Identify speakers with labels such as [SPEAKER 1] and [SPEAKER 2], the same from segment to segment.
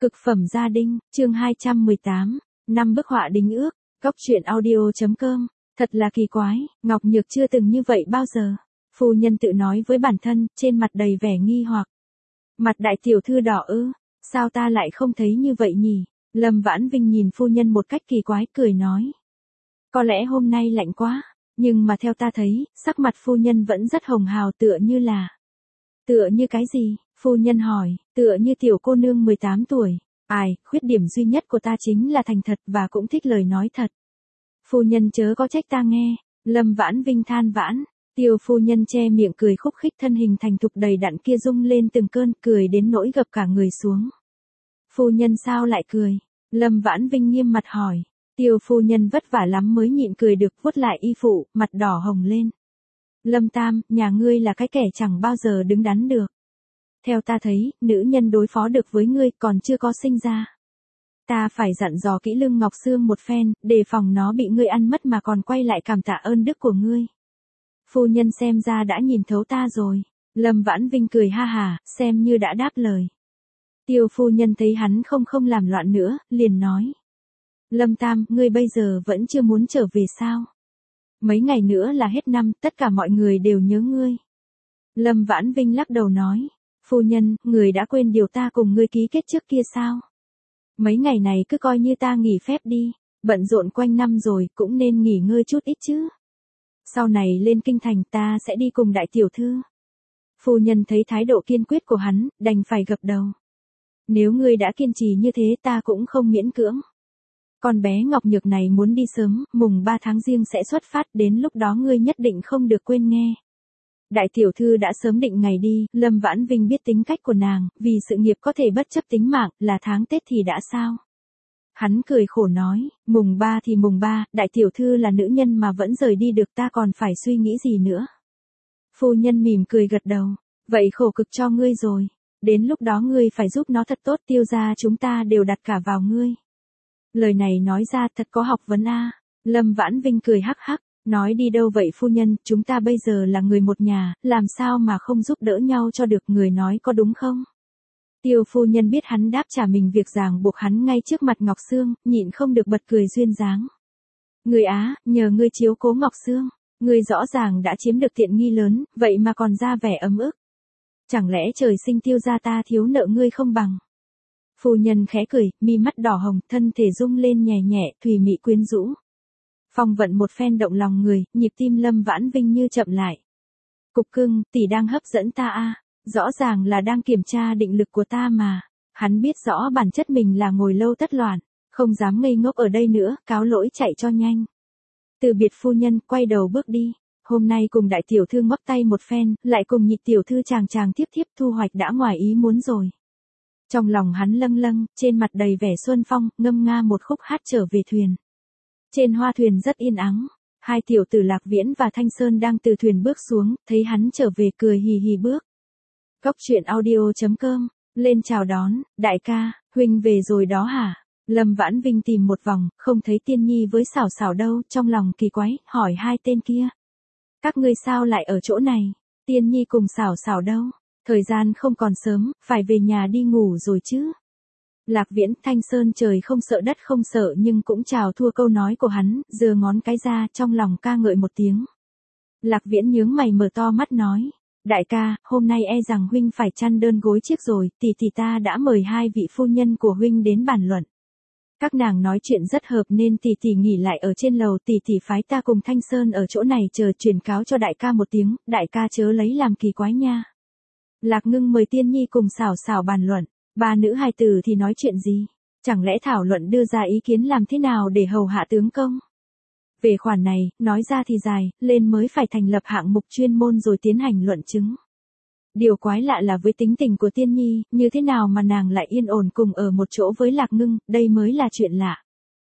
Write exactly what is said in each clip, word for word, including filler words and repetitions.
[SPEAKER 1] Cực phẩm gia đình, chương hai trăm mười tám, năm bức họa đính ước, góc truyện audio.com, thật là kỳ quái, Ngọc Nhược chưa từng như vậy bao giờ. Phu nhân tự nói với bản thân, trên mặt đầy vẻ nghi hoặc. Mặt đại tiểu thư đỏ ư, sao ta lại không thấy như vậy nhỉ? Lâm Vãn Vinh nhìn phu nhân một cách kỳ quái cười nói. Có lẽ hôm nay lạnh quá, nhưng mà theo ta thấy, sắc mặt phu nhân vẫn rất hồng hào tựa như là. Tựa như cái gì? Phu nhân hỏi, tựa như tiểu cô nương mười tám tuổi. Ai, khuyết điểm duy nhất của ta chính là thành thật và cũng thích lời nói thật. Phu nhân chớ có trách ta nghe. Lâm Vãn Vinh than vãn. Tiêu phu nhân che miệng cười khúc khích, thân hình thành thục đầy đặn kia rung lên từng cơn, cười đến nỗi gập cả người xuống. Phu nhân sao lại cười? Lâm Vãn Vinh nghiêm mặt hỏi. Tiêu phu nhân vất vả lắm mới nhịn cười được, vuốt lại y phụ, mặt đỏ hồng lên. Lâm Tam, nhà ngươi là cái kẻ chẳng bao giờ đứng đắn được. Theo ta thấy, nữ nhân đối phó được với ngươi còn chưa có sinh ra. Ta phải dặn dò kỹ lưng Ngọc Sương một phen, đề phòng nó bị ngươi ăn mất mà còn quay lại cảm tạ ơn đức của ngươi. Phu nhân xem ra đã nhìn thấu ta rồi. Lâm Vãn Vinh cười ha hà, xem như đã đáp lời. Tiêu phu nhân thấy hắn không không làm loạn nữa, liền nói. Lâm Tam, ngươi bây giờ vẫn chưa muốn trở về sao? Mấy ngày nữa là hết năm, tất cả mọi người đều nhớ ngươi. Lâm Vãn Vinh lắc đầu nói. Phu nhân, người đã quên điều ta cùng ngươi ký kết trước kia sao? Mấy ngày này cứ coi như ta nghỉ phép đi, bận rộn quanh năm rồi cũng nên nghỉ ngơi chút ít chứ. Sau này lên kinh thành ta sẽ đi cùng đại tiểu thư. Phu nhân thấy thái độ kiên quyết của hắn, đành phải gật đầu. Nếu ngươi đã kiên trì như thế ta cũng không miễn cưỡng. Con bé Ngọc Nhược này muốn đi sớm, mùng ba tháng Giêng sẽ xuất phát, đến lúc đó ngươi nhất định không được quên nghe. Đại tiểu thư đã sớm định ngày đi, Lâm Vãn Vinh biết tính cách của nàng, vì sự nghiệp có thể bất chấp tính mạng, là tháng Tết thì đã sao? Hắn cười khổ nói, mùng ba thì mùng ba, đại tiểu thư là nữ nhân mà vẫn rời đi được, ta còn phải suy nghĩ gì nữa? Phu nhân mỉm cười gật đầu, vậy khổ cực cho ngươi rồi, đến lúc đó ngươi phải giúp nó thật tốt, Tiêu gia chúng ta đều đặt cả vào ngươi. Lời này nói ra thật có học vấn a. Lâm Vãn Vinh cười hắc hắc. Nói đi đâu vậy phu nhân, chúng ta bây giờ là người một nhà, làm sao mà không giúp đỡ nhau cho được, người nói có đúng không? Tiêu phu nhân biết hắn đáp trả mình việc ràng buộc hắn ngay trước mặt Ngọc Sương, nhịn không được bật cười duyên dáng. Người á, nhờ ngươi chiếu cố Ngọc Sương, ngươi rõ ràng đã chiếm được tiện nghi lớn, vậy mà còn ra vẻ ấm ức. Chẳng lẽ trời sinh Tiêu gia ta thiếu nợ ngươi không bằng? Phu nhân khẽ cười, mi mắt đỏ hồng, thân thể rung lên nhẹ nhẹ, thùy mị quyến rũ. Phong vận một phen động lòng người, nhịp tim Lâm Vãn Vinh như chậm lại. Cục cưng, tỷ đang hấp dẫn ta a, rõ ràng là đang kiểm tra định lực của ta mà. Hắn biết rõ bản chất mình là ngồi lâu tất loạn, không dám ngây ngốc ở đây nữa, cáo lỗi chạy cho nhanh. Từ biệt phu nhân, quay đầu bước đi. Hôm nay cùng đại tiểu thư ngoắc tay một phen, lại cùng nhị tiểu thư chàng chàng tiếp tiếp, thu hoạch đã ngoài ý muốn rồi. Trong lòng hắn lâng lâng, trên mặt đầy vẻ xuân phong, ngâm nga một khúc hát trở về thuyền. Trên hoa thuyền rất yên ắng, hai tiểu tử Lạc Viễn và Thanh Sơn đang từ thuyền bước xuống, thấy hắn trở về cười hì hì bước. Góc truyện audio.com, lên chào đón, đại ca, huynh về rồi đó hả? Lâm Vãn Vinh tìm một vòng, không thấy Tiên Nhi với Sảo Sảo đâu, trong lòng kỳ quái, hỏi hai tên kia. Các ngươi sao lại ở chỗ này? Tiên Nhi cùng Sảo Sảo đâu? Thời gian không còn sớm, phải về nhà đi ngủ rồi chứ. Lạc Viễn, Thanh Sơn trời không sợ đất không sợ nhưng cũng chào thua câu nói của hắn, giơ ngón cái ra, trong lòng ca ngợi một tiếng. Lạc Viễn nhướng mày mở to mắt nói, đại ca, hôm nay e rằng huynh phải chăn đơn gối chiếc rồi, tỷ tỷ ta đã mời hai vị phu nhân của huynh đến bàn luận. Các nàng nói chuyện rất hợp nên tỷ tỷ nghỉ lại ở trên lầu, tỷ tỷ phái ta cùng Thanh Sơn ở chỗ này chờ truyền cáo cho đại ca một tiếng, đại ca chớ lấy làm kỳ quái nha. Lạc Ngưng mời Tiên Nhi cùng Sảo Sảo bàn luận. Ba nữ hài tử thì nói chuyện gì? Chẳng lẽ thảo luận đưa ra ý kiến làm thế nào để hầu hạ tướng công? Về khoản này, nói ra thì dài, lên mới phải thành lập hạng mục chuyên môn rồi tiến hành luận chứng. Điều quái lạ là với tính tình của Tiên Nhi, như thế nào mà nàng lại yên ổn cùng ở một chỗ với Lạc Ngưng, đây mới là chuyện lạ.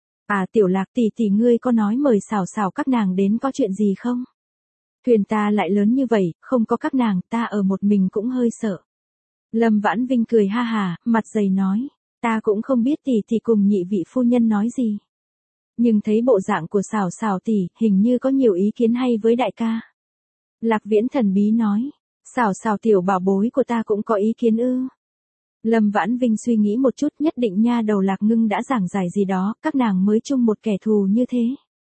[SPEAKER 1] À tiểu Lạc tỷ tỷ ngươi có nói mời Sảo Sảo các nàng đến có chuyện gì không? Thuyền ta lại lớn như vậy, không có các nàng, ta ở một mình cũng hơi sợ. Lâm Vãn Vinh cười ha hà, mặt dày nói, ta cũng không biết tỷ tỷ cùng nhị vị phu nhân nói gì. Nhưng thấy bộ dạng của Sảo Sảo tỷ, hình như có nhiều ý kiến hay với đại ca. Lạc Viễn thần bí nói, Sảo Sảo tiểu bảo bối của ta cũng có ý kiến ư. Lâm Vãn Vinh suy nghĩ một chút, nhất định nha đầu Lạc Ngưng đã giảng giải gì đó, các nàng mới chung một kẻ thù như thế.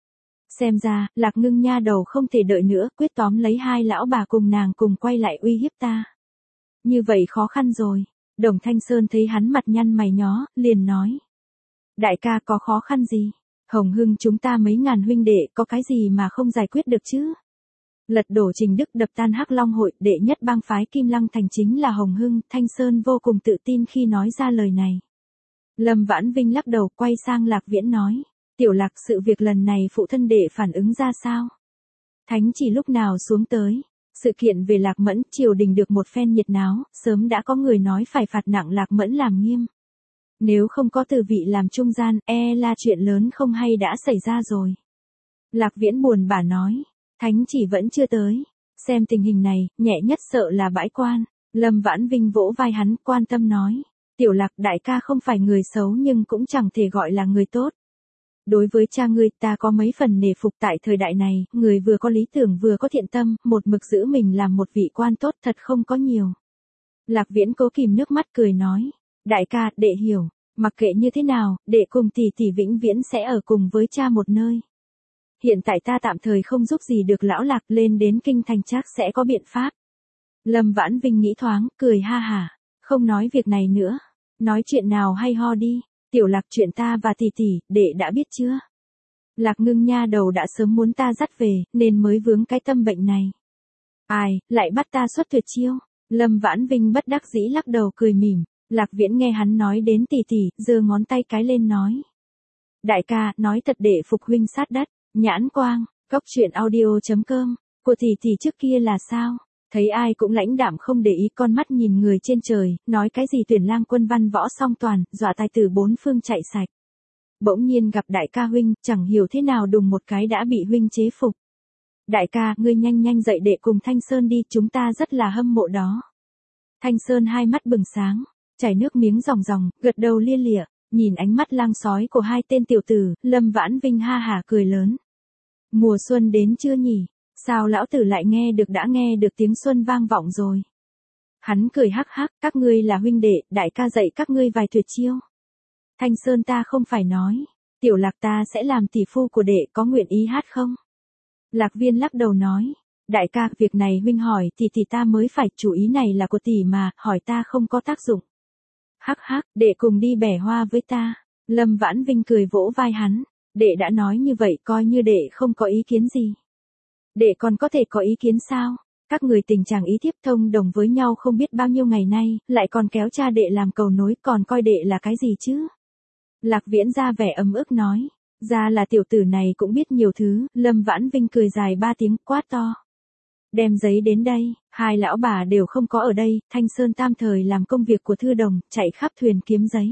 [SPEAKER 1] Xem ra, Lạc Ngưng nha đầu không thể đợi nữa, quyết tóm lấy hai lão bà cùng nàng cùng quay lại uy hiếp ta. Như vậy khó khăn rồi. Đồng Thanh Sơn thấy hắn mặt nhăn mày nhó, liền nói. Đại ca có khó khăn gì? Hồng Hưng chúng ta mấy ngàn huynh đệ có cái gì mà không giải quyết được chứ? Lật đổ Trình Đức, đập tan Hắc Long hội, đệ nhất bang phái Kim Lăng Thành chính là Hồng Hưng. Thanh Sơn vô cùng tự tin khi nói ra lời này. Lâm Vãn Vinh lắc đầu, quay sang Lạc Viễn nói. Tiểu Lạc, sự việc lần này phụ thân đệ phản ứng ra sao? Thánh chỉ lúc nào xuống tới? Sự kiện về Lạc Mẫn, triều đình được một phen nhiệt náo, sớm đã có người nói phải phạt nặng Lạc Mẫn làm nghiêm. Nếu không có từ vị làm trung gian, e là chuyện lớn không hay đã xảy ra rồi. Lạc Viễn buồn bã nói. Thánh chỉ vẫn chưa tới. Xem tình hình này, nhẹ nhất sợ là bãi quan. Lâm Vãn Vinh vỗ vai hắn, quan tâm nói. Tiểu Lạc, đại ca không phải người xấu nhưng cũng chẳng thể gọi là người tốt. Đối với cha ngươi, ta có mấy phần nể phục. Tại thời đại này, người vừa có lý tưởng vừa có thiện tâm, một mực giữ mình làm một vị quan tốt thật không có nhiều. Lạc Viễn cố kìm nước mắt cười nói. Đại ca, đệ hiểu. Mặc kệ như thế nào, đệ cùng tỷ tỷ vĩnh viễn sẽ ở cùng với cha một nơi. Hiện tại ta tạm thời không giúp gì được lão Lạc, lên đến kinh thành chắc sẽ có biện pháp. Lâm Vãn Vinh nghĩ thoáng, cười ha hả. Không nói việc này nữa. Nói chuyện nào hay ho đi. Tiểu Lạc, chuyện ta và tỷ tỷ, đệ đã biết chưa? Lạc Ngưng nha đầu đã sớm muốn ta dắt về, nên mới vướng cái tâm bệnh này. Ai, lại bắt ta xuất tuyệt chiêu? Lâm Vãn Vinh bất đắc dĩ lắc đầu cười mỉm. Lạc Viễn nghe hắn nói đến tỷ tỷ, giơ ngón tay cái lên nói. Đại ca, nói thật đệ phục huynh sát đất. Nhãn quang, cốc truyện audio chấm com, của tỷ tỷ trước kia là sao? Thấy ai cũng lãnh đạm không để ý, con mắt nhìn người trên trời, nói cái gì tuyển lang quân văn võ song toàn, dọa tài tử bốn phương chạy sạch. Bỗng nhiên gặp đại ca huynh, chẳng hiểu thế nào đùng một cái đã bị huynh chế phục. Đại ca, ngươi nhanh nhanh dậy đệ cùng Thanh Sơn đi, chúng ta rất là hâm mộ đó. Thanh Sơn hai mắt bừng sáng, chảy nước miếng ròng ròng, gật đầu lia lịa, nhìn ánh mắt lang sói của hai tên tiểu tử, Lâm Vãn Vinh ha hả cười lớn. Mùa xuân đến chưa nhỉ? Sao lão tử lại nghe được đã nghe được tiếng xuân vang vọng rồi? Hắn cười hắc hắc, các ngươi là huynh đệ, đại ca dạy các ngươi vài tuyệt chiêu. Thanh Sơn ta không phải nói, Tiểu Lạc ta sẽ làm tỷ phu của đệ, có nguyện ý hát không? Lạc Viên lắc đầu nói, đại ca, việc này huynh hỏi thì tỷ ta mới phải, chủ ý này là của tỷ mà, hỏi ta không có tác dụng. Hắc hắc, đệ cùng đi bẻ hoa với ta. Lâm Vãn Vinh cười vỗ vai hắn, đệ đã nói như vậy coi như đệ không có ý kiến gì. Đệ còn có thể có ý kiến sao? Các người tình chàng ý thiếp thông đồng với nhau không biết bao nhiêu ngày nay, lại còn kéo cha đệ làm cầu nối, còn coi đệ là cái gì chứ? Lạc Viễn ra vẻ ấm ức nói, ra là tiểu tử này cũng biết nhiều thứ. Lâm Vãn Vinh cười dài ba tiếng, quát to. Đem giấy đến đây, hai lão bà đều không có ở đây, Thanh Sơn tam thời làm công việc của thư đồng, chạy khắp thuyền kiếm giấy.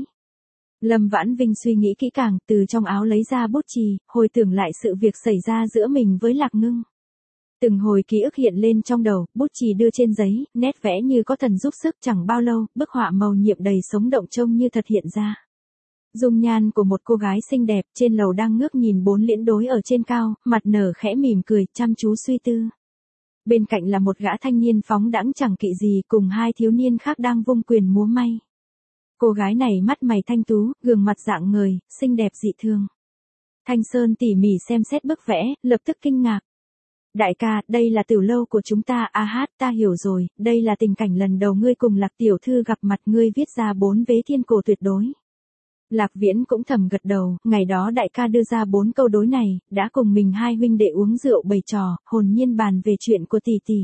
[SPEAKER 1] Lâm Vãn Vinh suy nghĩ kỹ càng, từ trong áo lấy ra bút chì, hồi tưởng lại sự việc xảy ra giữa mình với Lạc Ngưng. Từng hồi ký ức hiện lên trong đầu, bút chì đưa trên giấy, nét vẽ như có thần giúp sức, chẳng bao lâu, bức họa màu nhiệm đầy sống động trông như thật hiện ra. Dung nhan của một cô gái xinh đẹp, trên lầu đang ngước nhìn bốn liễn đối ở trên cao, mặt nở khẽ mỉm cười, chăm chú suy tư. Bên cạnh là một gã thanh niên phóng đãng chẳng kỵ gì, cùng hai thiếu niên khác đang vung quyền múa may. Cô gái này mắt mày thanh tú, gương mặt dạng người, xinh đẹp dị thường. Thanh Sơn tỉ mỉ xem xét bức vẽ, lập tức kinh ngạc. Đại ca, đây là tiểu lâu của chúng ta. A hát, ta hiểu rồi, đây là tình cảnh lần đầu ngươi cùng Lạc tiểu thư gặp mặt, ngươi viết ra bốn vế thiên cổ tuyệt đối. Lạc Viễn cũng thầm gật đầu, ngày đó đại ca đưa ra bốn câu đối này, đã cùng mình hai huynh đệ uống rượu bày trò, hồn nhiên bàn về chuyện của tỷ tỷ.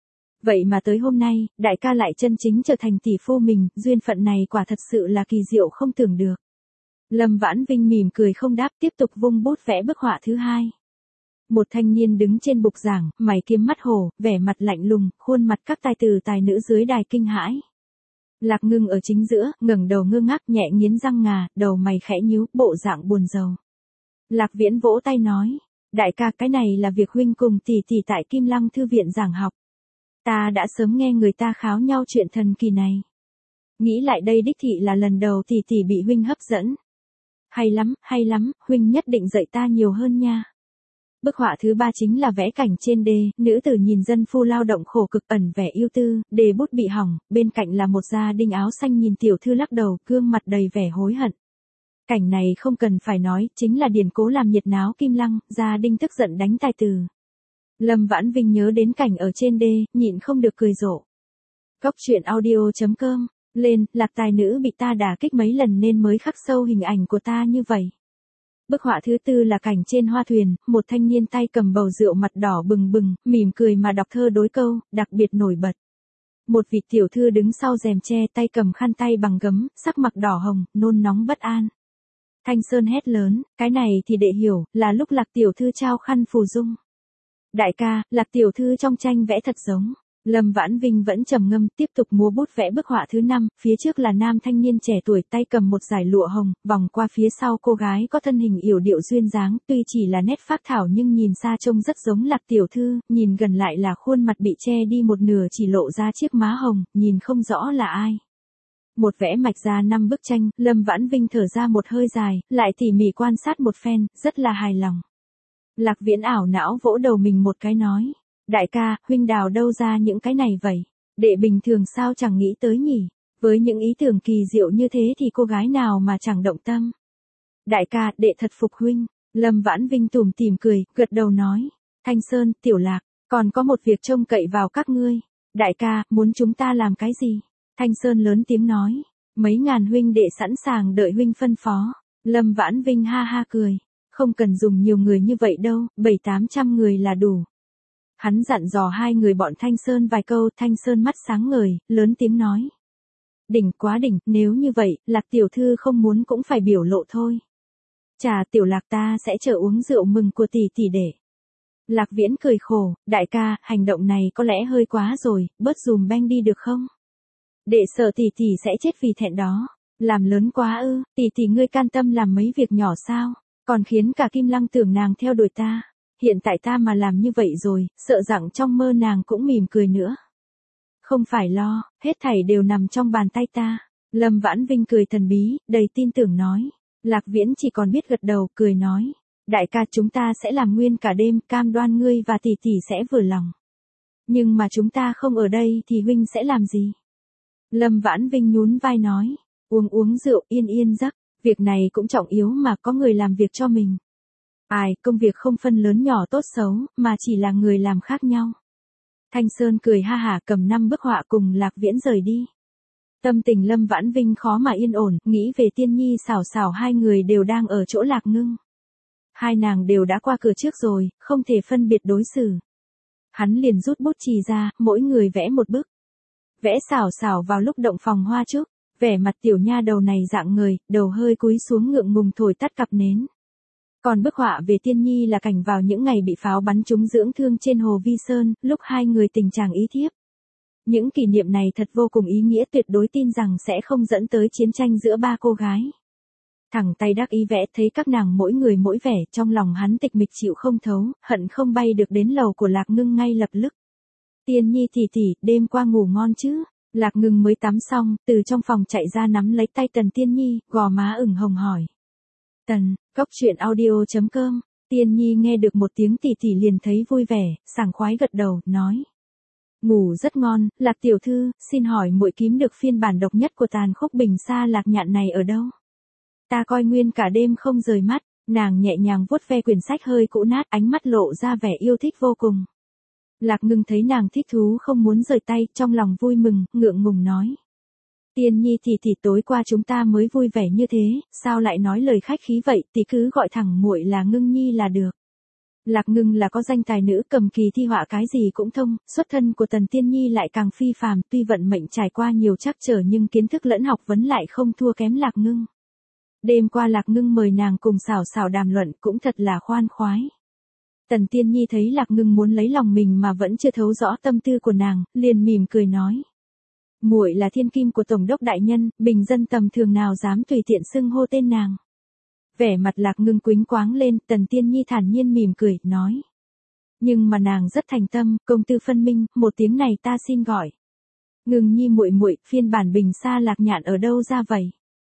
[SPEAKER 1] Vậy mà tới hôm nay, đại ca lại chân chính trở thành tỷ phu mình, duyên phận này quả thật sự là kỳ diệu không tưởng được. Lâm Vãn Vinh mỉm cười không đáp, tiếp tục vung bút vẽ bức họa thứ hai. Một thanh niên đứng trên bục giảng, mày kiếm mắt hổ, vẻ mặt lạnh lùng, khuôn mặt các tài tử tài nữ dưới đài kinh hãi. Lạc Ngưng ở chính giữa, ngẩng đầu ngơ ngác, nhẹ nghiến răng ngà, đầu mày khẽ nhíu, bộ dạng buồn rầu. Lạc Viễn vỗ tay nói, đại ca, cái này là việc huynh cùng tỷ tỷ tại Kim Lăng thư viện giảng học. Ta đã sớm nghe người ta kháo nhau chuyện thần kỳ này. Nghĩ lại đây đích thị là lần đầu tỷ tỷ bị huynh hấp dẫn. Hay lắm, hay lắm, huynh nhất định dạy ta nhiều hơn nha. Bức họa thứ ba chính là vẽ cảnh trên đê, nữ tử nhìn dân phu lao động khổ cực ẩn vẻ ưu tư, đề bút bị hỏng, bên cạnh là một gia đình áo xanh nhìn tiểu thư lắc đầu, gương mặt đầy vẻ hối hận. Cảnh này không cần phải nói, chính là điển cố làm nhiệt náo Kim Lăng, gia đình tức giận đánh tài tử. Lâm Vãn Vinh nhớ đến cảnh ở trên đê, nhịn không được cười rộ. Góc truyện audio chấm com, lên, lạc tài nữ bị ta đả kích mấy lần nên mới khắc sâu hình ảnh của ta như vậy. Bức họa thứ tư là cảnh trên hoa thuyền, một thanh niên tay cầm bầu rượu mặt đỏ bừng bừng, mỉm cười mà đọc thơ đối câu, đặc biệt nổi bật. Một vị tiểu thư đứng sau rèm tre tay cầm khăn tay bằng gấm, sắc mặt đỏ hồng, nôn nóng bất an. Thanh Sơn hét lớn, cái này thì đệ hiểu, là lúc lạc tiểu thư trao khăn phù dung. Đại ca, lạc tiểu thư trong tranh vẽ thật giống. Lâm Vãn Vinh vẫn trầm ngâm, tiếp tục múa bút vẽ bức họa thứ năm, phía trước là nam thanh niên trẻ tuổi tay cầm một dải lụa hồng, vòng qua phía sau cô gái có thân hình yểu điệu duyên dáng, tuy chỉ là nét phác thảo nhưng nhìn xa trông rất giống lạc tiểu thư, nhìn gần lại là khuôn mặt bị che đi một nửa chỉ lộ ra chiếc má hồng, nhìn không rõ là ai. Một vẽ mạch ra năm bức tranh, Lâm Vãn Vinh thở ra một hơi dài, lại tỉ mỉ quan sát một phen, rất là hài lòng. Lạc Viễn ảo não vỗ đầu mình một cái nói. Đại ca, huynh đào đâu ra những cái này vậy? Đệ bình thường sao chẳng nghĩ tới nhỉ? Với những ý tưởng kỳ diệu như thế thì cô gái nào mà chẳng động tâm? Đại ca, đệ thật phục huynh. Lâm Vãn Vinh tủm tỉm cười, gật đầu nói. Thanh Sơn, Tiểu Lạc, còn có một việc trông cậy vào các ngươi. Đại ca, muốn chúng ta làm cái gì? Thanh Sơn lớn tiếng nói. Mấy ngàn huynh đệ sẵn sàng đợi huynh phân phó. Lâm Vãn Vinh ha ha cười. Không cần dùng nhiều người như vậy đâu, bảy tám trăm người là đủ. Hắn dặn dò hai người bọn Thanh Sơn vài câu, Thanh Sơn mắt sáng ngời, lớn tiếng nói. Đỉnh quá đỉnh, nếu như vậy, Lạc tiểu thư không muốn cũng phải biểu lộ thôi. Chà, Tiểu Lạc ta sẽ chờ uống rượu mừng của tỷ tỷ để. Lạc Viễn cười khổ, đại ca, hành động này có lẽ hơi quá rồi, bớt dùm beng đi được không? Đệ sợ tỷ tỷ sẽ chết vì thẹn đó. Làm lớn quá ư, tỷ tỷ ngươi can tâm làm mấy việc nhỏ sao, còn khiến cả Kim Lăng tưởng nàng theo đuổi ta. Hiện tại ta mà làm như vậy rồi, sợ rằng trong mơ nàng cũng mỉm cười nữa. Không phải lo, hết thảy đều nằm trong bàn tay ta. Lâm Vãn Vinh cười thần bí, đầy tin tưởng nói. Lạc Viễn chỉ còn biết gật đầu, cười nói. Đại ca, chúng ta sẽ làm nguyên cả đêm, cam đoan ngươi và tỷ tỷ sẽ vừa lòng. Nhưng mà chúng ta không ở đây thì huynh sẽ làm gì? Lâm Vãn Vinh nhún vai nói. Uống uống rượu, yên yên giấc. Việc này cũng trọng yếu mà có người làm việc cho mình. Ai, công việc không phân lớn nhỏ tốt xấu, mà chỉ là người làm khác nhau. Thanh Sơn cười ha hả cầm năm bức họa cùng Lạc Viễn rời đi. Tâm tình Lâm Vãn Vinh khó mà yên ổn, nghĩ về Tiên Nhi xảo xảo hai người đều đang ở chỗ Lạc Ngưng. Hai nàng đều đã qua cửa trước rồi, không thể phân biệt đối xử. Hắn liền rút bút chì ra, mỗi người vẽ một bức. Vẽ xảo xảo vào lúc động phòng hoa trúc, vẻ mặt tiểu nha đầu này dạng người, đầu hơi cúi xuống ngượng ngùng thổi tắt cặp nến. Còn bức họa về Tiên Nhi là cảnh vào những ngày bị pháo bắn trúng dưỡng thương trên hồ Vi Sơn, lúc hai người tình chàng ý thiếp. Những kỷ niệm này thật vô cùng ý nghĩa, tuyệt đối tin rằng sẽ không dẫn tới chiến tranh giữa ba cô gái. Thẳng tay đắc ý vẽ, thấy các nàng mỗi người mỗi vẻ, trong lòng hắn tịch mịch chịu không thấu, hận không bay được đến lầu của Lạc Ngưng ngay lập tức. Tiên Nhi tỷ tỷ, đêm qua ngủ ngon chứ? Lạc Ngưng mới tắm xong, từ trong phòng chạy ra nắm lấy tay Tần Tiên Nhi, gò má ửng hồng hỏi. Tần, góc truyện audio chấm com, Tiên Nhi nghe được một tiếng tỷ tỷ liền thấy vui vẻ, sảng khoái gật đầu, nói. Ngủ rất ngon, Lạc tiểu thư, xin hỏi muội kiếm được phiên bản độc nhất của tàn khúc bình xa lạc nhạn này ở đâu? Ta coi nguyên cả đêm không rời mắt, nàng nhẹ nhàng vuốt ve quyển sách hơi cũ nát, ánh mắt lộ ra vẻ yêu thích vô cùng. Lạc Ngưng thấy nàng thích thú không muốn rời tay, trong lòng vui mừng, ngượng ngùng nói. Tiên Nhi tỷ tỷ, tối qua chúng ta mới vui vẻ như thế, sao lại nói lời khách khí vậy, tỷ cứ gọi thẳng muội là Ngưng Nhi là được. Lạc Ngưng là có danh tài nữ cầm kỳ thi họa cái gì cũng thông, xuất thân của Tần Tiên Nhi lại càng phi phàm, tuy vận mệnh trải qua nhiều trắc trở nhưng kiến thức lẫn học vấn lại không thua kém Lạc Ngưng. Đêm qua Lạc Ngưng mời nàng cùng xảo xảo đàm luận cũng thật là khoan khoái. Tần Tiên Nhi thấy Lạc Ngưng muốn lấy lòng mình mà vẫn chưa thấu rõ tâm tư của nàng, liền mỉm cười nói. Muội là thiên kim của tổng đốc đại nhân, bình dân tầm thường nào dám tùy tiện xưng hô tên nàng. Vẻ mặt Lạc Ngưng quýnh quáng lên, Tần Tiên Nhi thản nhiên mỉm cười, nói. Nhưng mà nàng rất thành tâm, công tư phân minh, một tiếng này ta xin gọi. Ngưng Nhi muội muội, phiên bản bình xa lạc nhạn ở đâu ra vậy?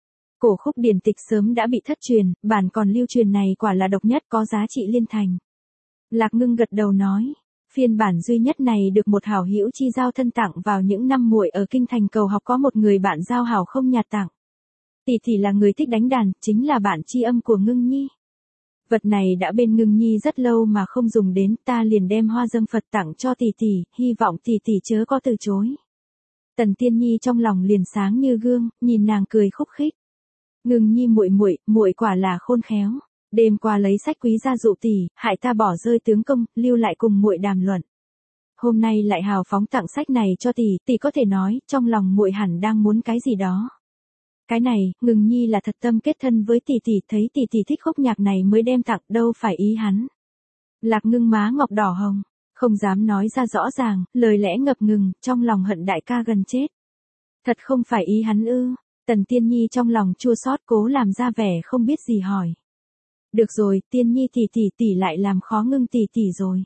[SPEAKER 1] Cổ khúc điển tịch sớm đã bị thất truyền, bản còn lưu truyền này quả là độc nhất, có giá trị liên thành. Lạc Ngưng gật đầu nói. Phiên bản duy nhất này được một hảo hữu chi giao thân tặng vào những năm muội ở kinh thành cầu học, có một người bạn giao hảo không nhạt tặng. Tỷ tỷ là người thích đánh đàn, chính là bạn tri âm của Ngưng Nhi. Vật này đã bên Ngưng Nhi rất lâu mà không dùng đến, ta liền đem hoa dâng Phật tặng cho tỷ tỷ, hy vọng tỷ tỷ chớ có từ chối. Tần Tiên Nhi trong lòng liền sáng như gương, nhìn nàng cười khúc khích. Ngưng Nhi muội muội, muội quả là khôn khéo. Đêm qua lấy sách quý ra dụ tỷ, hại ta bỏ rơi tướng công, lưu lại cùng muội đàm luận. Hôm nay lại hào phóng tặng sách này cho tỷ, tỷ có thể nói, trong lòng muội hẳn đang muốn cái gì đó. Cái này, Ngưng Nhi là thật tâm kết thân với tỷ tỷ, thấy tỷ tỷ thích khúc nhạc này mới đem tặng, đâu phải ý hắn. Lạc Ngưng má ngọc đỏ hồng, không dám nói ra rõ ràng, lời lẽ ngập ngừng, trong lòng hận đại ca gần chết. Thật không phải ý hắn ư? Tần Tiên Nhi trong lòng chua xót cố làm ra vẻ không biết gì hỏi. Được rồi, Tiên Nhi tỷ tỷ tỷ lại làm khó Ngưng tỷ tỷ rồi.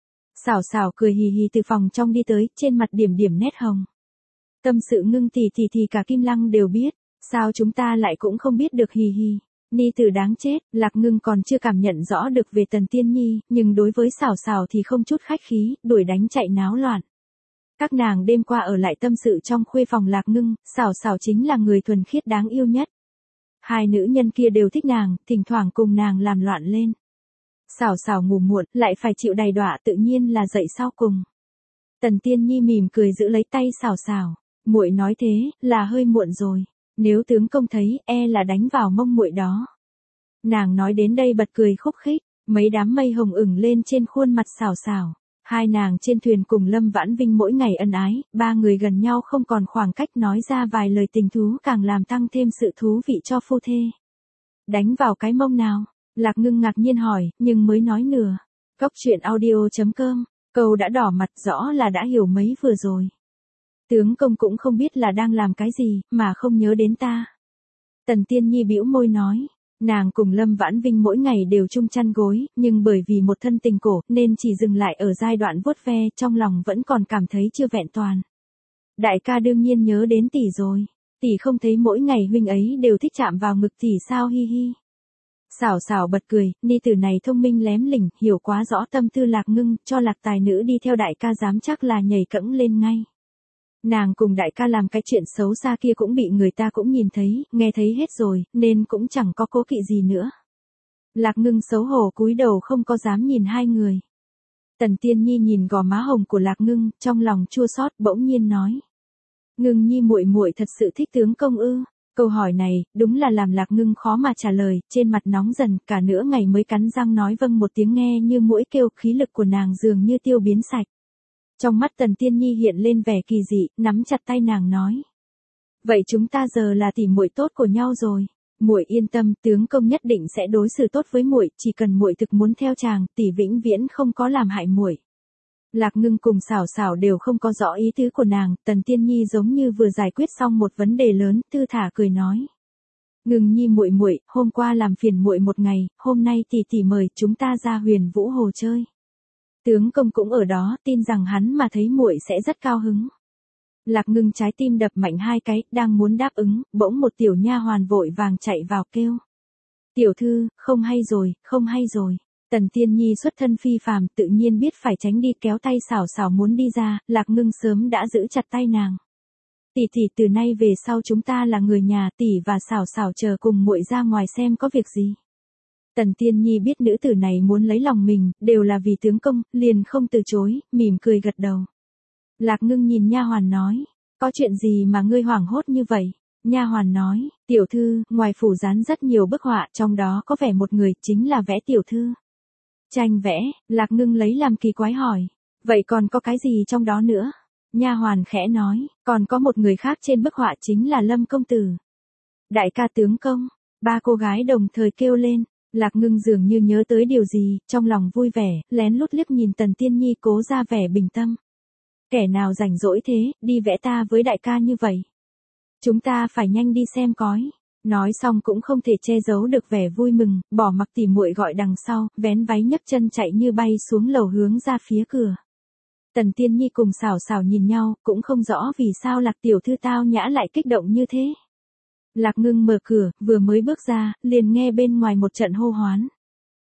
[SPEAKER 1] Xảo xảo cười hì hì từ phòng trong đi tới, trên mặt điểm điểm nét hồng. Tâm sự Ngưng tỷ tỷ thì cả Kim Lăng đều biết, sao chúng ta lại cũng không biết được hì hì. Ni tử đáng chết, Lạc Ngưng còn chưa cảm nhận rõ được về Tần Tiên Nhi, nhưng đối với xảo xảo thì không chút khách khí, đuổi đánh chạy náo loạn. Các nàng đêm qua ở lại tâm sự trong khuê phòng Lạc Ngưng, xảo xảo chính là người thuần khiết đáng yêu nhất. Hai nữ nhân kia đều thích nàng, thỉnh thoảng cùng nàng làm loạn lên. Xảo xảo ngủ muộn, lại phải chịu đầy đọa, tự nhiên là dậy sau cùng. Tần Tiên Nhi mỉm cười giữ lấy tay xảo xảo, muội nói thế, là hơi muộn rồi. Nếu tướng công thấy, e là đánh vào mông muội đó. Nàng nói đến đây bật cười khúc khích, mấy đám mây hồng ửng lên trên khuôn mặt xảo xảo. Hai nàng trên thuyền cùng Lâm Vãn Vinh mỗi ngày ân ái, ba người gần nhau không còn khoảng cách, nói ra vài lời tình thú càng làm tăng thêm sự thú vị cho phu thê. Đánh vào cái mông nào? Lạc Ngưng ngạc nhiên hỏi, nhưng mới nói nửa. Góc truyện audio chấm com, câu đã đỏ mặt rõ là đã hiểu mấy vừa rồi. Tướng công cũng không biết là đang làm cái gì, mà không nhớ đến ta. Tần Tiên Nhi bĩu môi nói, nàng cùng Lâm Vãn Vinh mỗi ngày đều chung chăn gối, nhưng bởi vì một thân tình cổ, nên chỉ dừng lại ở giai đoạn vuốt ve, trong lòng vẫn còn cảm thấy chưa vẹn toàn. Đại ca đương nhiên nhớ đến tỷ rồi, tỷ không thấy mỗi ngày huynh ấy đều thích chạm vào ngực tỷ sao hi hi. Xảo xảo bật cười, ni tử này thông minh lém lỉnh, hiểu quá rõ tâm tư Lạc Ngưng, cho Lạc tài nữ đi theo đại ca dám chắc là nhảy cẫng lên ngay. Nàng cùng đại ca làm cái chuyện xấu xa kia cũng bị người ta cũng nhìn thấy, nghe thấy hết rồi, nên cũng chẳng có cố kỵ gì nữa. Lạc Ngưng xấu hổ cúi đầu không có dám nhìn hai người. Tần Tiên Nhi nhìn gò má hồng của Lạc Ngưng, trong lòng chua xót, bỗng nhiên nói: Ngưng Nhi muội muội thật sự thích tướng công ư? Câu hỏi này, đúng là làm Lạc Ngưng khó mà trả lời, trên mặt nóng dần, cả nửa ngày mới cắn răng nói vâng một tiếng, nghe như muỗi kêu, khí lực của nàng dường như tiêu biến sạch. Trong mắt Tần Tiên Nhi hiện lên vẻ kỳ dị, nắm chặt tay nàng nói: Vậy chúng ta giờ là tỷ muội tốt của nhau rồi. Muội yên tâm, tướng công nhất định sẽ đối xử tốt với muội, chỉ cần muội thực muốn theo chàng, tỷ vĩnh viễn không có làm hại muội. Lạc Ngưng cùng xảo xảo đều không có rõ ý tứ của nàng, Tần Tiên Nhi giống như vừa giải quyết xong một vấn đề lớn, thư thả cười nói: Ngưng Nhi muội muội, hôm qua làm phiền muội một ngày, hôm nay tỷ tỷ mời chúng ta ra Huyền Vũ Hồ chơi. Tướng công cũng ở đó, tin rằng hắn mà thấy muội sẽ rất cao hứng. Lạc Ngưng trái tim đập mạnh hai cái, đang muốn đáp ứng, bỗng một tiểu nha hoàn vội vàng chạy vào kêu: Tiểu thư, không hay rồi, không hay rồi. Tần Tiên Nhi xuất thân phi phàm, tự nhiên biết phải tránh đi, kéo tay xảo xảo muốn đi ra, Lạc Ngưng sớm đã giữ chặt tay nàng. Tỷ tỷ, từ nay về sau chúng ta là người nhà, tỷ và xảo xảo chờ cùng muội ra ngoài xem có việc gì. Tần Tiên Nhi biết nữ tử này muốn lấy lòng mình, đều là vì tướng công, liền không từ chối, mỉm cười gật đầu. Lạc Ngưng nhìn nha hoàn nói: Có chuyện gì mà ngươi hoảng hốt như vậy? Nha hoàn nói: Tiểu thư, ngoài phủ dán rất nhiều bức họa, trong đó có vẻ một người, chính là vẽ tiểu thư. Tranh vẽ? Lạc Ngưng lấy làm kỳ quái hỏi: Vậy còn có cái gì trong đó nữa? Nha hoàn khẽ nói: Còn có một người khác trên bức họa, chính là Lâm công tử. Đại ca tướng công. Ba cô gái đồng thời kêu lên. Lạc Ngưng dường như nhớ tới điều gì, trong lòng vui vẻ, lén lút liếc nhìn Tần Tiên Nhi cố ra vẻ bình tâm. Kẻ nào rảnh rỗi thế, đi vẽ ta với đại ca như vậy. Chúng ta phải nhanh đi xem coi. Nói xong cũng không thể che giấu được vẻ vui mừng, bỏ mặc tỉ muội gọi đằng sau, vén váy nhấc chân chạy như bay xuống lầu hướng ra phía cửa. Tần Tiên Nhi cùng xảo xảo nhìn nhau, cũng không rõ vì sao Lạc tiểu thư tao nhã lại kích động như thế. Lạc Ngưng mở cửa, vừa mới bước ra, liền nghe bên ngoài một trận hô hoán.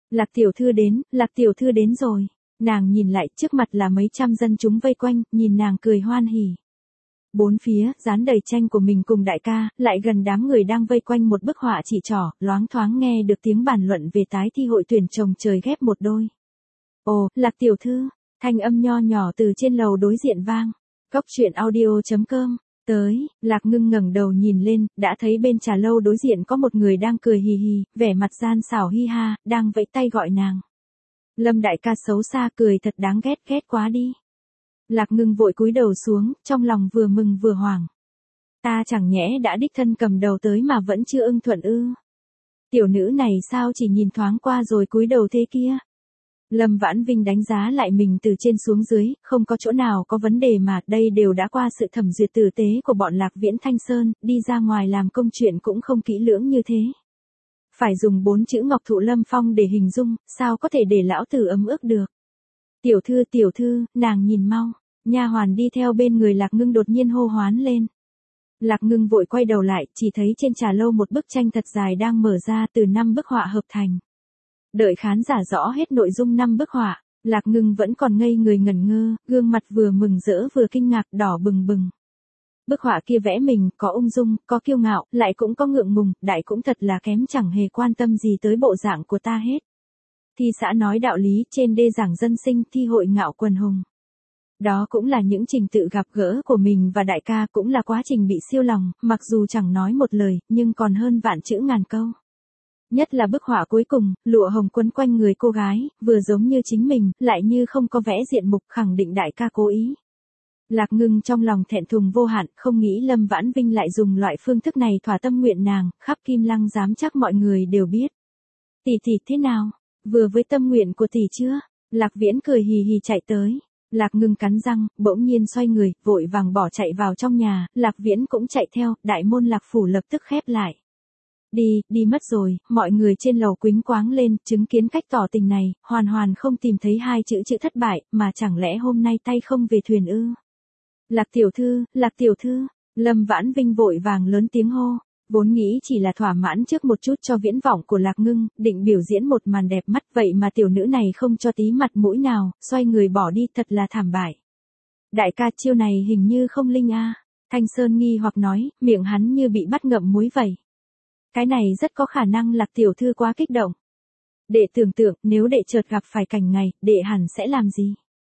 [SPEAKER 1] Lạc tiểu thư đến, Lạc tiểu thư đến rồi. Nàng nhìn lại, trước mặt là mấy trăm dân chúng vây quanh, nhìn nàng cười hoan hỉ. Bốn phía, dán đầy tranh của mình cùng đại ca, lại gần đám người đang vây quanh một bức họa chỉ trỏ, loáng thoáng nghe được tiếng bàn luận về tái thi hội tuyển chồng trời ghép một đôi. Ồ, Lạc tiểu thư, thanh âm nho nhỏ từ trên lầu đối diện vang. Cốc truyện audio chấm com. Tới, Lạc Ngưng ngẩng đầu nhìn lên, đã thấy bên trà lâu đối diện có một người đang cười hì hì, vẻ mặt gian xảo hi ha, đang vẫy tay gọi nàng. Lâm đại ca xấu xa cười thật đáng ghét, ghét quá đi. Lạc Ngưng vội cúi đầu xuống, trong lòng vừa mừng vừa hoảng. Ta chẳng nhẽ đã đích thân cầm đầu tới mà vẫn chưa ưng thuận ư? Tiểu nữ này sao chỉ nhìn thoáng qua rồi cúi đầu thế kia? Lâm Vãn Vinh đánh giá lại mình từ trên xuống dưới, không có chỗ nào có vấn đề mà, đây đều đã qua sự thẩm duyệt tử tế của bọn Lạc Viễn Thanh Sơn, đi ra ngoài làm công chuyện cũng không kỹ lưỡng như thế. Phải dùng bốn chữ Ngọc Thụ Lâm Phong để hình dung, sao có thể để lão tử ấm ức được. Tiểu thư tiểu thư, nàng nhìn mau, nha hoàn đi theo bên người Lạc Ngưng đột nhiên hô hoán lên. Lạc Ngưng vội quay đầu lại, chỉ thấy trên trà lâu một bức tranh thật dài đang mở ra từ năm bức họa hợp thành. Đợi khán giả rõ hết nội dung năm bức họa, Lạc Ngưng vẫn còn ngây người ngẩn ngơ, gương mặt vừa mừng rỡ vừa kinh ngạc đỏ bừng bừng. Bức họa kia vẽ mình, có ung dung, có kiêu ngạo, lại cũng có ngượng ngùng, đại cũng thật là kém chẳng hề quan tâm gì tới bộ dạng của ta hết. Thi xã nói đạo lý, trên đê giảng dân sinh, thi hội ngạo quần hùng. Đó cũng là những trình tự gặp gỡ của mình và đại ca, cũng là quá trình bị siêu lòng, mặc dù chẳng nói một lời, nhưng còn hơn vạn chữ ngàn câu. Nhất là bức họa cuối cùng, lụa hồng quấn quanh người cô gái, vừa giống như chính mình, lại như không có vẽ diện mục, khẳng định đại ca cố ý. Lạc Ngưng trong lòng thẹn thùng vô hạn, không nghĩ Lâm Vãn Vinh lại dùng loại phương thức này thỏa tâm nguyện nàng, khắp Kim Lăng dám chắc mọi người đều biết. Tỷ tỷ thế nào? Vừa với tâm nguyện của tỷ chưa? Lạc Viễn cười hì hì chạy tới. Lạc Ngưng cắn răng, bỗng nhiên xoay người, vội vàng bỏ chạy vào trong nhà, Lạc Viễn cũng chạy theo, đại môn Lạc phủ lập tức khép lại. Đi, đi mất rồi, mọi người trên lầu quýnh quáng lên, chứng kiến cách tỏ tình này, hoàn hoàn không tìm thấy hai chữ chữ thất bại, mà chẳng lẽ hôm nay tay không về thuyền ư? Lạc tiểu thư, Lạc tiểu thư, Lâm Vãn Vinh vội vàng lớn tiếng hô, vốn nghĩ chỉ là thỏa mãn trước một chút cho viễn vọng của Lạc Ngưng, định biểu diễn một màn đẹp mắt, vậy mà tiểu nữ này không cho tí mặt mũi nào, xoay người bỏ đi, thật là thảm bại. Đại ca chiêu này hình như không linh a. Thanh Sơn nghi hoặc nói, miệng hắn như bị bắt ngậm muối vậy. Cái này rất có khả năng Lạc tiểu thư quá kích động. Đệ tưởng tượng, nếu đệ chợt gặp phải cảnh này, đệ hẳn sẽ làm gì?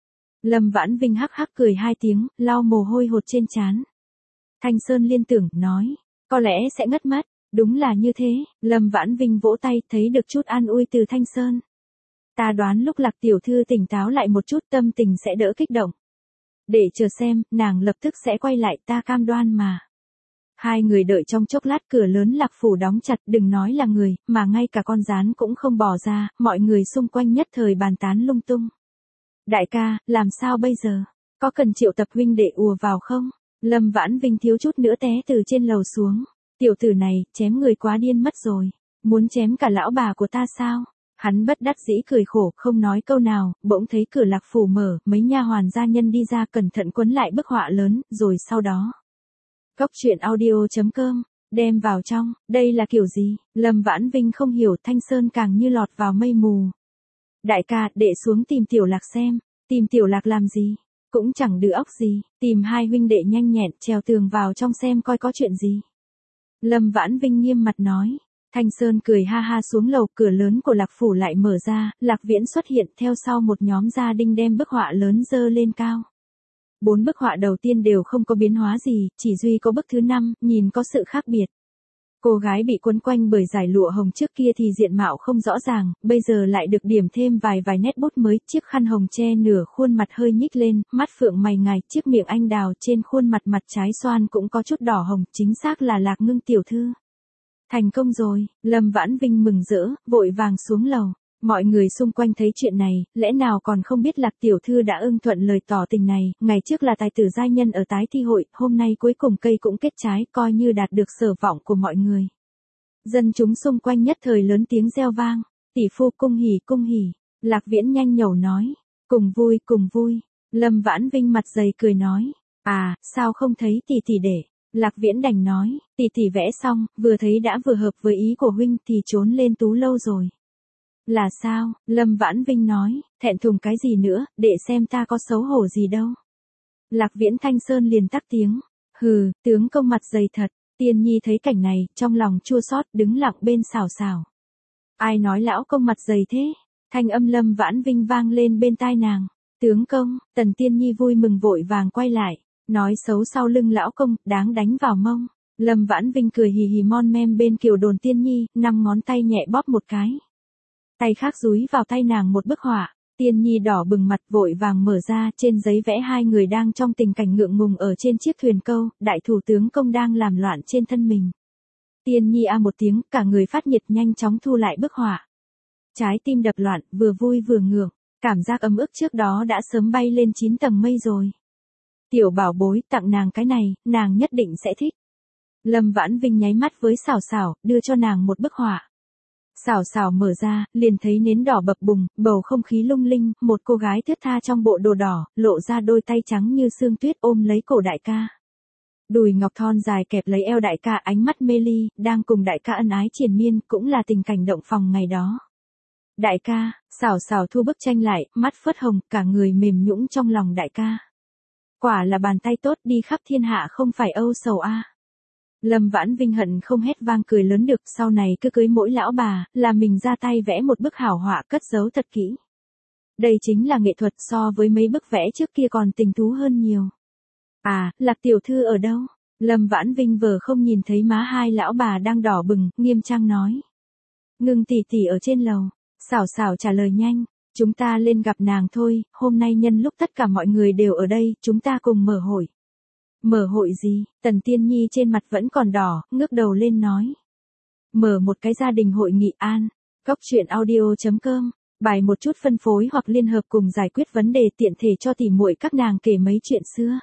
[SPEAKER 1] Lâm Vãn Vinh hắc hắc cười hai tiếng, lau mồ hôi hột trên trán. Thanh Sơn liên tưởng, nói, có lẽ sẽ ngất mất. Đúng là như thế, Lâm Vãn Vinh vỗ tay, thấy được chút an ủi từ Thanh Sơn. Ta đoán lúc Lạc tiểu thư tỉnh táo lại một chút, tâm tình sẽ đỡ kích động. Để chờ xem, nàng lập tức sẽ quay lại, ta cam đoan mà. Hai người đợi trong chốc lát, cửa lớn Lạc phủ đóng chặt, đừng nói là người, mà ngay cả con gián cũng không bỏ ra, mọi người xung quanh nhất thời bàn tán lung tung. Đại ca, làm sao bây giờ? Có cần triệu tập huynh đệ ùa vào không? Lâm Vãn Vinh thiếu chút nữa té từ trên lầu xuống. Tiểu tử này, chém người quá điên mất rồi. Muốn chém cả lão bà của ta sao? Hắn bất đắc dĩ cười khổ, không nói câu nào, bỗng thấy cửa Lạc phủ mở, mấy nha hoàn gia nhân đi ra cẩn thận quấn lại bức họa lớn, rồi sau đó. Cốc truyện audio chấm com, đem vào trong, đây là kiểu gì? Lâm Vãn Vinh không hiểu, Thanh Sơn càng như lọt vào mây mù. Đại ca, đệ xuống tìm Tiểu Lạc xem. Tìm Tiểu Lạc làm gì? Cũng chẳng đứa óc gì, tìm hai huynh đệ nhanh nhẹn, trèo tường vào trong xem coi có chuyện gì. Lâm Vãn Vinh nghiêm mặt nói. Thanh Sơn cười ha ha xuống lầu, cửa lớn của Lạc phủ lại mở ra, Lạc Viễn xuất hiện, theo sau một nhóm gia đình đem bức họa lớn dơ lên cao. Bốn bức họa đầu tiên đều không có biến hóa gì, chỉ duy có bức thứ năm, nhìn có sự khác biệt. Cô gái bị quấn quanh bởi dải lụa hồng trước kia thì diện mạo không rõ ràng, bây giờ lại được điểm thêm vài vài nét bút mới, chiếc khăn hồng che nửa khuôn mặt hơi nhích lên, mắt phượng mày ngài, chiếc miệng anh đào trên khuôn mặt mặt trái xoan cũng có chút đỏ hồng, chính xác là Lạc Ngưng tiểu thư. Thành công rồi, Lâm Vãn Vinh mừng rỡ, vội vàng xuống lầu. Mọi người xung quanh thấy chuyện này, lẽ nào còn không biết Lạc tiểu thư đã ưng thuận lời tỏ tình này, ngày trước là tài tử giai nhân ở tái thi hội, hôm nay cuối cùng cây cũng kết trái, coi như đạt được sở vọng của mọi người. Dân chúng xung quanh nhất thời lớn tiếng reo vang, tỷ phu cung hỉ cung hỉ, Lạc Viễn nhanh nhẩu nói, cùng vui cùng vui, Lâm Vãn Vinh mặt dày cười nói, à, sao không thấy tỷ tỷ để, Lạc Viễn đành nói, tỷ tỷ vẽ xong, vừa thấy đã vừa hợp với ý của huynh thì trốn lên tú lâu rồi. Là sao? Lâm Vãn Vinh nói, thẹn thùng cái gì nữa, để xem ta có xấu hổ gì đâu. Lạc Viễn Thanh Sơn liền tắc tiếng, hừ, tướng công mặt dày thật. Tiên Nhi thấy cảnh này, trong lòng chua xót đứng lặng bên xào xào. Ai nói lão công mặt dày thế? Thanh âm Lâm Vãn Vinh vang lên bên tai nàng. Tướng công, Tần Tiên Nhi vui mừng vội vàng quay lại, nói xấu sau lưng lão công, đáng đánh vào mông. Lâm Vãn Vinh cười hì hì mon mem bên kiều đồn Tiên Nhi, năm ngón tay nhẹ bóp một cái. Tay khác dúi vào tay nàng một bức họa. Tiên Nhi đỏ bừng mặt vội vàng mở ra, trên giấy vẽ hai người đang trong tình cảnh ngượng ngùng ở trên chiếc thuyền câu, đại thủ tướng công đang làm loạn trên thân mình. Tiên Nhi a một tiếng, cả người phát nhiệt nhanh chóng thu lại bức họa. Trái tim đập loạn, vừa vui vừa ngượng, cảm giác ấm ức trước đó đã sớm bay lên chín tầng mây rồi. Tiểu bảo bối, tặng nàng cái này, nàng nhất định sẽ thích. Lâm Vãn Vinh nháy mắt với Sảo Sảo, đưa cho nàng một bức họa. Sảo Sảo mở ra, liền thấy nến đỏ bập bùng, bầu không khí lung linh, một cô gái thướt tha trong bộ đồ đỏ, lộ ra đôi tay trắng như sương tuyết ôm lấy cổ đại ca. Đùi ngọc thon dài kẹp lấy eo đại ca, ánh mắt mê ly, đang cùng đại ca ân ái triền miên, cũng là tình cảnh động phòng ngày đó. Đại ca, Sảo Sảo thu bức tranh lại, mắt phớt hồng, cả người mềm nhũn trong lòng đại ca. Quả là bàn tay tốt đi khắp thiên hạ không phải âu sầu a. Lâm Vãn Vinh hận không hét vang cười lớn được, sau này cứ cưới mỗi lão bà, là mình ra tay vẽ một bức hảo họa cất giấu thật kỹ. Đây chính là nghệ thuật, so với mấy bức vẽ trước kia còn tình thú hơn nhiều. À, Lạc tiểu thư ở đâu? Lâm Vãn Vinh vờ không nhìn thấy má hai lão bà đang đỏ bừng, nghiêm trang nói. Ngưng tỷ tỷ ở trên lầu. Sảo Sảo trả lời nhanh, chúng ta lên gặp nàng thôi, hôm nay nhân lúc tất cả mọi người đều ở đây, chúng ta cùng mở hội. Mở hội gì? Tần Tiên Nhi trên mặt vẫn còn đỏ, ngước đầu lên nói. Mở một cái gia đình hội nghị an. Góc truyện audio chấm com, bài một chút phân phối hoặc liên hợp cùng giải quyết vấn đề tiện thể cho tỉ muội các nàng kể mấy chuyện xưa.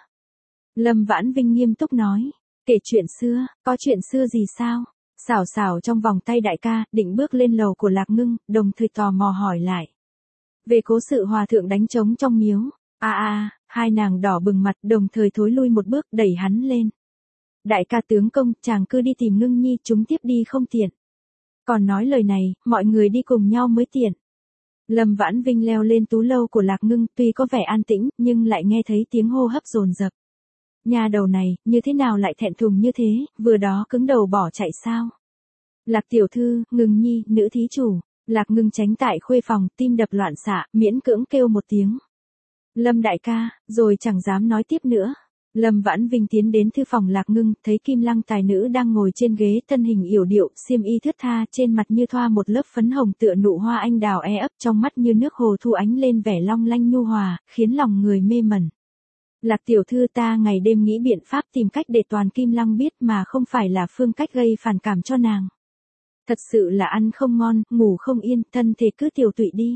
[SPEAKER 1] Lâm Vãn Vinh nghiêm túc nói, kể chuyện xưa, có chuyện xưa gì sao? Sảo Sảo trong vòng tay đại ca, định bước lên lầu của Lạc Ngưng, đồng thời tò mò hỏi lại. Về cố sự hòa thượng đánh trống trong miếu. A à, a, à, hai nàng đỏ bừng mặt, đồng thời thối lui một bước, đẩy hắn lên. Đại ca tướng công, chàng cứ đi tìm Ngưng Nhi, chúng tiếp đi không tiện. Còn nói lời này, mọi người đi cùng nhau mới tiện. Lâm Vãn Vinh leo lên tú lâu của Lạc Ngưng, tuy có vẻ an tĩnh, nhưng lại nghe thấy tiếng hô hấp dồn dập. Nhà đầu này, như thế nào lại thẹn thùng như thế, vừa đó cứng đầu bỏ chạy sao? Lạc tiểu thư, Ngưng Nhi, nữ thí chủ. Lạc Ngưng tránh tại khuê phòng, tim đập loạn xạ, miễn cưỡng kêu một tiếng. Lâm đại ca, rồi chẳng dám nói tiếp nữa. Lâm Vãn Vinh tiến đến thư phòng Lạc Ngưng, thấy Kim Lăng tài nữ đang ngồi trên ghế, thân hình yểu điệu, xiêm y thướt tha, trên mặt như thoa một lớp phấn hồng tựa nụ hoa anh đào e ấp, trong mắt như nước hồ thu ánh lên vẻ long lanh nhu hòa, khiến lòng người mê mẩn. Lạc tiểu thư, ta ngày đêm nghĩ biện pháp tìm cách để toàn Kim Lăng biết mà không phải là phương cách gây phản cảm cho nàng. Thật sự là ăn không ngon, ngủ không yên, thân thể cứ tiểu tụy đi.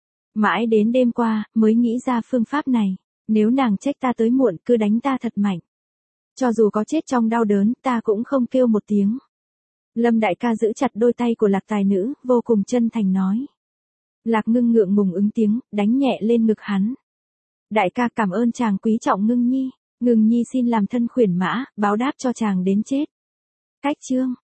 [SPEAKER 1] Mãi đến đêm qua, mới nghĩ ra phương pháp này. Nếu nàng trách ta tới muộn, cứ đánh ta thật mạnh. Cho dù có chết trong đau đớn, ta cũng không kêu một tiếng. Lâm đại ca giữ chặt đôi tay của Lạc tài nữ, vô cùng chân thành nói. Lạc Ngưng ngượng ngùng ứng tiếng, đánh nhẹ lên ngực hắn. Đại ca cảm ơn chàng quý trọng Ngưng Nhi. Ngưng Nhi xin làm thân khuyển mã, báo đáp cho chàng đến chết. Cách chương.